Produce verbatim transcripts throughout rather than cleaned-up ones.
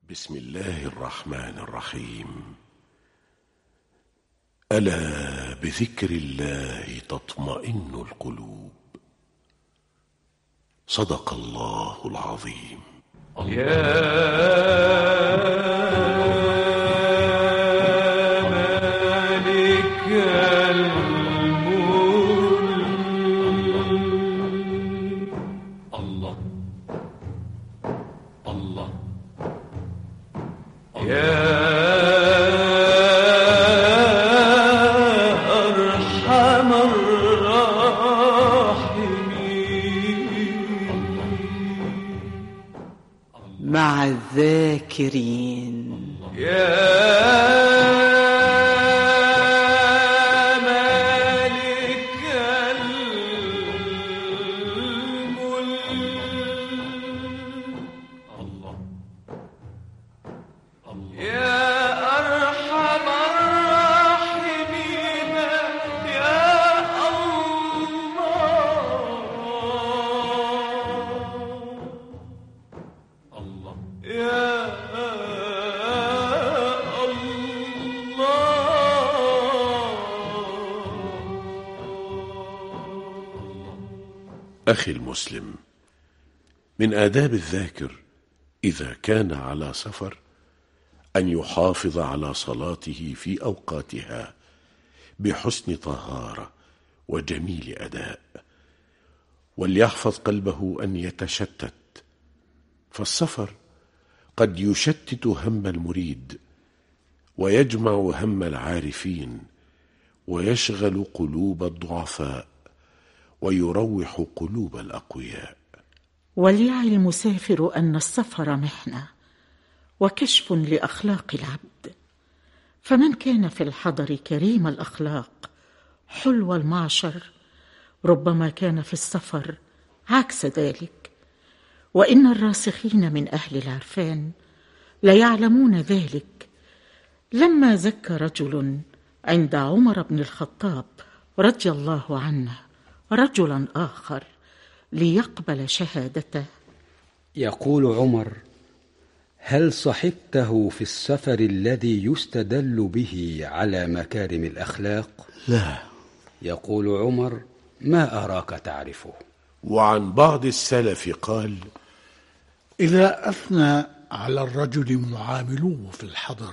بسم الله الرحمن الرحيم. ألا بذكر الله تطمئن القلوب. صدق الله العظيم. يا مالك الملك. الله الله يا أرحم الراحمين. مع الذاكرين. يا مالك الملك. الله يا أرحم الراحمين. يا الله الله يا أخي المسلم، من آداب الذاكر إذا كان على سفر أن يحافظ على صلاته في أوقاتها بحسن طهارة وجميل أداء، وليحفظ قلبه أن يتشتت، فالسفر قد يشتت هم المريد ويجمع هم العارفين ويشغل قلوب الضعفاء ويروح قلوب الأقوياء. وليعي المسافر أن السفر محنة وكشف لأخلاق العبد، فمن كان في الحضر كريم الأخلاق حلو المعشر ربما كان في السفر عكس ذلك، وإن الراسخين من أهل العرفان ليعلمون ذلك. لما زكى رجل عند عمر بن الخطاب رضي الله عنه رجلا آخر ليقبل شهادته، يقول عمر: هل صحبته في السفر الذي يستدل به على مكارم الأخلاق؟ لا. يقول عمر: ما أراك تعرفه. وعن بعض السلف قال: إذا أثنى على الرجل معاملوه في الحضر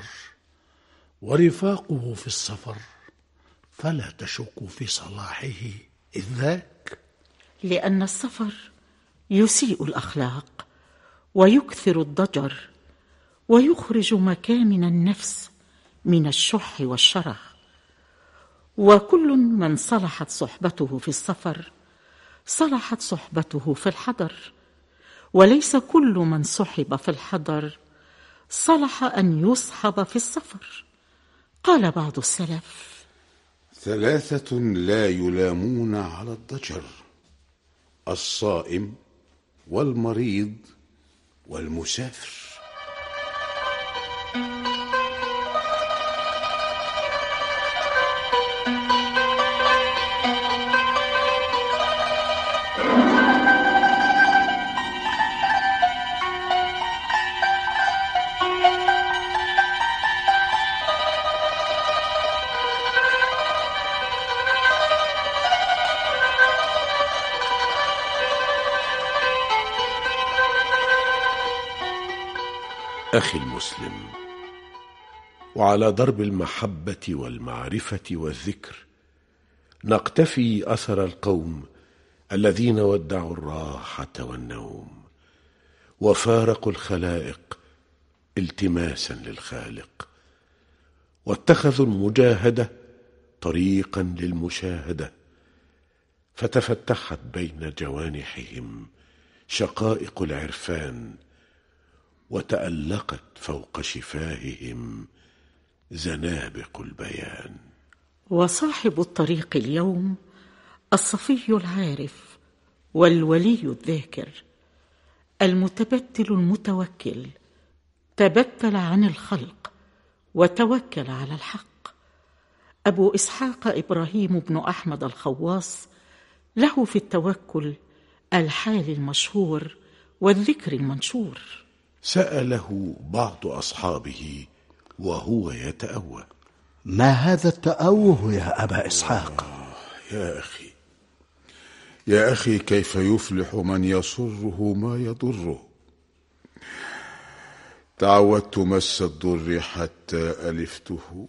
ورفاقه في السفر فلا تشك في صلاحه إذ ذاك، لأن السفر يسيء الأخلاق ويكثر الضجر ويخرج مكامن النفس من الشح والشره، وكل من صلحت صحبته في السفر صلحت صحبته في الحضر، وليس كل من صحب في الحضر صلح أن يصحب في السفر. قال بعض السلف: ثلاثة لا يلامون على الضجر: الصائم والمريض والمسافر. أخي المسلم، وعلى درب المحبة والمعرفة والذكر نقتفي أثر القوم الذين ودعوا الراحة والنوم وفارقوا الخلائق التماسا للخالق، واتخذوا المجاهدة طريقا للمشاهدة، فتفتحت بين جوانحهم شقائق العرفان، وتألقت فوق شفاههم زنابق البيان. وصاحب الطريق اليوم الصفي العارف والولي الذاكر المتبتل المتوكل، تبتل عن الخلق وتوكل على الحق. أبو إسحاق إبراهيم بن أحمد الخواص له في التوكل الحال المشهور والذكر المنشور: سأله بعض أصحابه وهو يتأوه: ما هذا التأوه يا أبا إسحاق؟ يا أخي يا أخي كيف يفلح من يسره ما يضره؟ تعودت مس الضر حتى ألفته،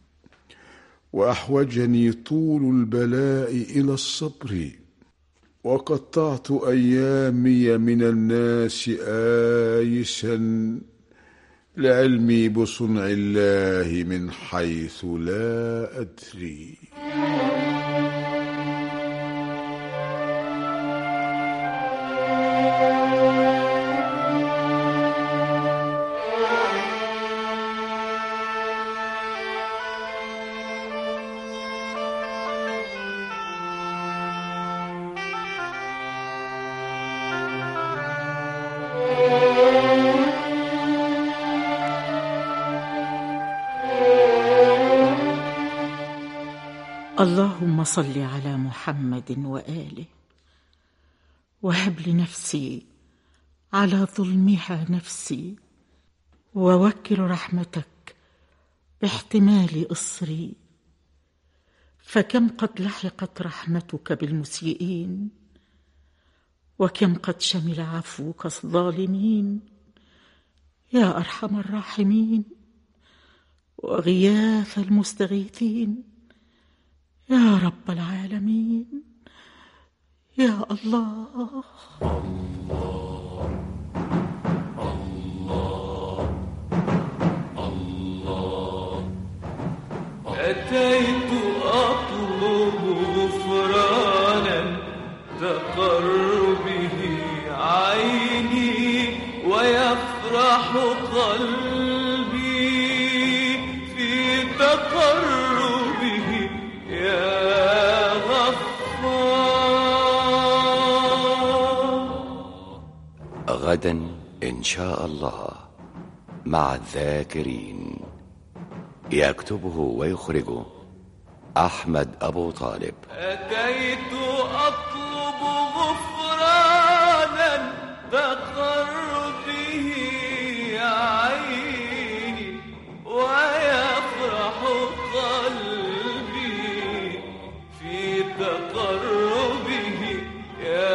وأحوجني طول البلاء إلى الصبر، وقطعت أيامي من الناس آيسا لعلمي بصنع الله من حيث لا أدري. اللهم صل على محمد وآله، وهب لنفسي على ظلمها نفسي، ووكل رحمتك باحتمال إصري، فكم قد لحقت رحمتك بالمسيئين، وكم قد شمل عفوك الظالمين، يا أرحم الراحمين وغياث المستغيثين، يا رب العالمين، يا الله. الله الله الله. أتيت أطلب غفرانا تقر به عيني، ويفرح قلبي في تقربه يا غفار. غدا إن شاء الله مع الذاكرين، يكتبه ويخرجه أحمد أبو طالب. أتيت أطلب غفرانا تقر به عيني، ويفرح قلبي في تقربه يا